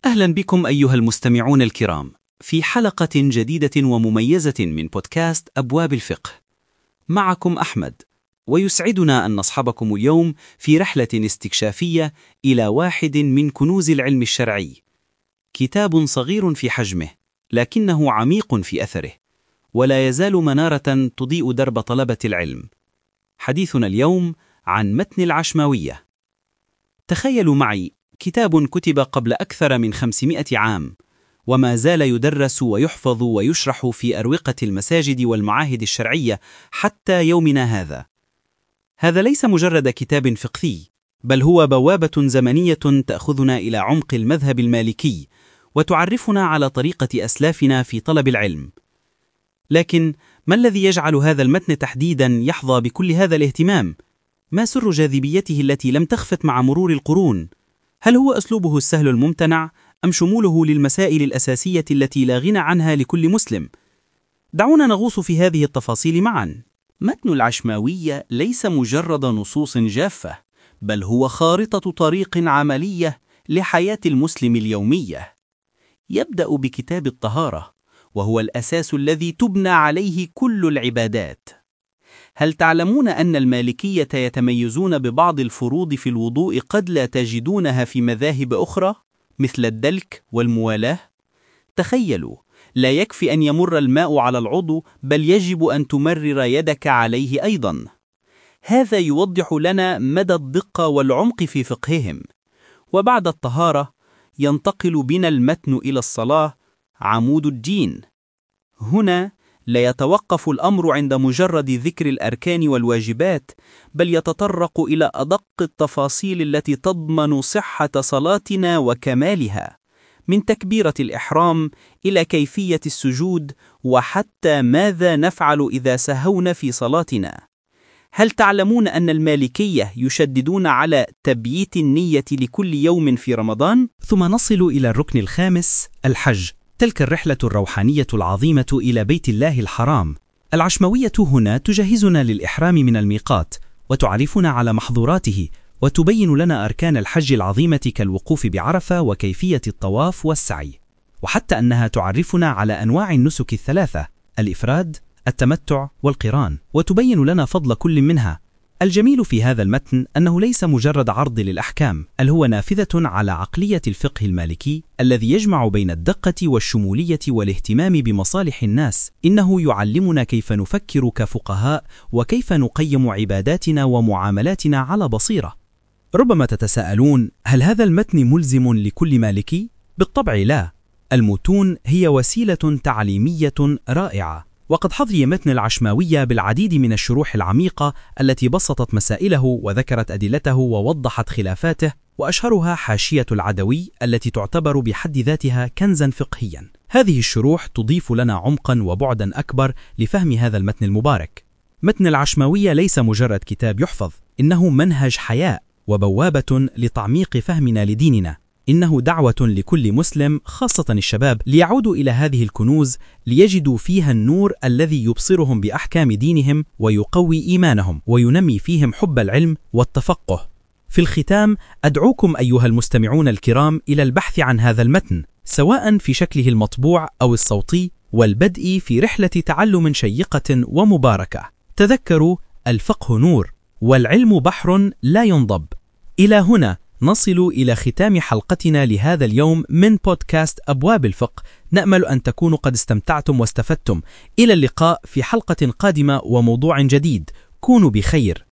أهلا بكم أيها المستمعون الكرام في حلقة جديدة ومميزة من بودكاست أبواب الفقه. معكم أحمد، ويسعدنا أن نصحبكم اليوم في رحلة استكشافية إلى واحد من كنوز العلم الشرعي، كتاب صغير في حجمه لكنه عميق في أثره، ولا يزال منارة تضيء درب طلبة العلم. حديثنا اليوم عن متن العشماوية. تخيلوا معي كتاب كتب قبل أكثر من 500 عام، وما زال يدرس ويحفظ ويشرح في أروقة المساجد والمعاهد الشرعية حتى يومنا هذا. هذا ليس مجرد كتاب فقهي، بل هو بوابة زمنية تأخذنا إلى عمق المذهب المالكي وتعرفنا على طريقة أسلافنا في طلب العلم. لكن ما الذي يجعل هذا المتن تحديدا يحظى بكل هذا الاهتمام؟ ما سر جاذبيته التي لم تخفت مع مرور القرون؟ هل هو أسلوبه السهل الممتنع، أم شموله للمسائل الأساسية التي لا غنى عنها لكل مسلم؟ دعونا نغوص في هذه التفاصيل معا. متن العشماوية ليس مجرد نصوص جافة، بل هو خارطة طريق عملية لحياة المسلم اليومية. يبدأ بكتاب الطهارة، وهو الأساس الذي تبنى عليه كل العبادات. هل تعلمون أن المالكية يتميزون ببعض الفروض في الوضوء قد لا تجدونها في مذاهب أخرى، مثل الدلك والموالاة؟ تخيلوا، لا يكفي أن يمر الماء على العضو، بل يجب أن تمرر يدك عليه أيضا. هذا يوضح لنا مدى الدقة والعمق في فقههم. وبعد الطهارة ينتقل بنا المتن إلى الصلاة، عمود الدين. هنا لا يتوقف الأمر عند مجرد ذكر الأركان والواجبات، بل يتطرق إلى أدق التفاصيل التي تضمن صحة صلاتنا وكمالها، من تكبيرة الإحرام إلى كيفية السجود، وحتى ماذا نفعل إذا سهونا في صلاتنا. هل تعلمون أن المالكية يشددون على تبييت النية لكل يوم في رمضان؟ ثم نصل إلى الركن الخامس، الحج، تلك الرحلة الروحانية العظيمة إلى بيت الله الحرام. العشماوية هنا تجهزنا للإحرام من الميقات، وتعرفنا على محظوراته، وتبين لنا أركان الحج العظيمة كالوقوف بعرفة وكيفية الطواف والسعي، وحتى أنها تعرفنا على أنواع النسك الثلاثة: الإفراد، التمتع والقران، وتبين لنا فضل كل منها. الجميل في هذا المتن أنه ليس مجرد عرض للأحكام، بل هو نافذة على عقلية الفقه المالكي الذي يجمع بين الدقة والشمولية والاهتمام بمصالح الناس. إنه يعلمنا كيف نفكر كفقهاء، وكيف نقيم عباداتنا ومعاملاتنا على بصيرة. ربما تتساءلون، هل هذا المتن ملزم لكل مالكي؟ بالطبع لا. المتون هي وسيلة تعليمية رائعة، وقد حظي متن العشماوية بالعديد من الشروح العميقة التي بسطت مسائله وذكرت أدلته ووضحت خلافاته، وأشهرها حاشية العدوي التي تعتبر بحد ذاتها كنزا فقهيا. هذه الشروح تضيف لنا عمقا وبعدا أكبر لفهم هذا المتن المبارك. متن العشماوية ليس مجرد كتاب يحفظ، إنه منهج حياة وبوابة لتعميق فهمنا لديننا. إنه دعوة لكل مسلم، خاصة الشباب، ليعودوا إلى هذه الكنوز ليجدوا فيها النور الذي يبصرهم بأحكام دينهم ويقوي إيمانهم وينمي فيهم حب العلم والتفقه. في الختام، أدعوكم أيها المستمعون الكرام إلى البحث عن هذا المتن، سواء في شكله المطبوع أو الصوتي، والبدء في رحلة تعلم شيقة ومباركة. تذكروا، الفقه نور، والعلم بحر لا ينضب. إلى هنا نصل إلى ختام حلقتنا لهذا اليوم من بودكاست أبواب الفقه. نأمل أن تكونوا قد استمتعتم واستفدتم. إلى اللقاء في حلقة قادمة وموضوع جديد. كونوا بخير.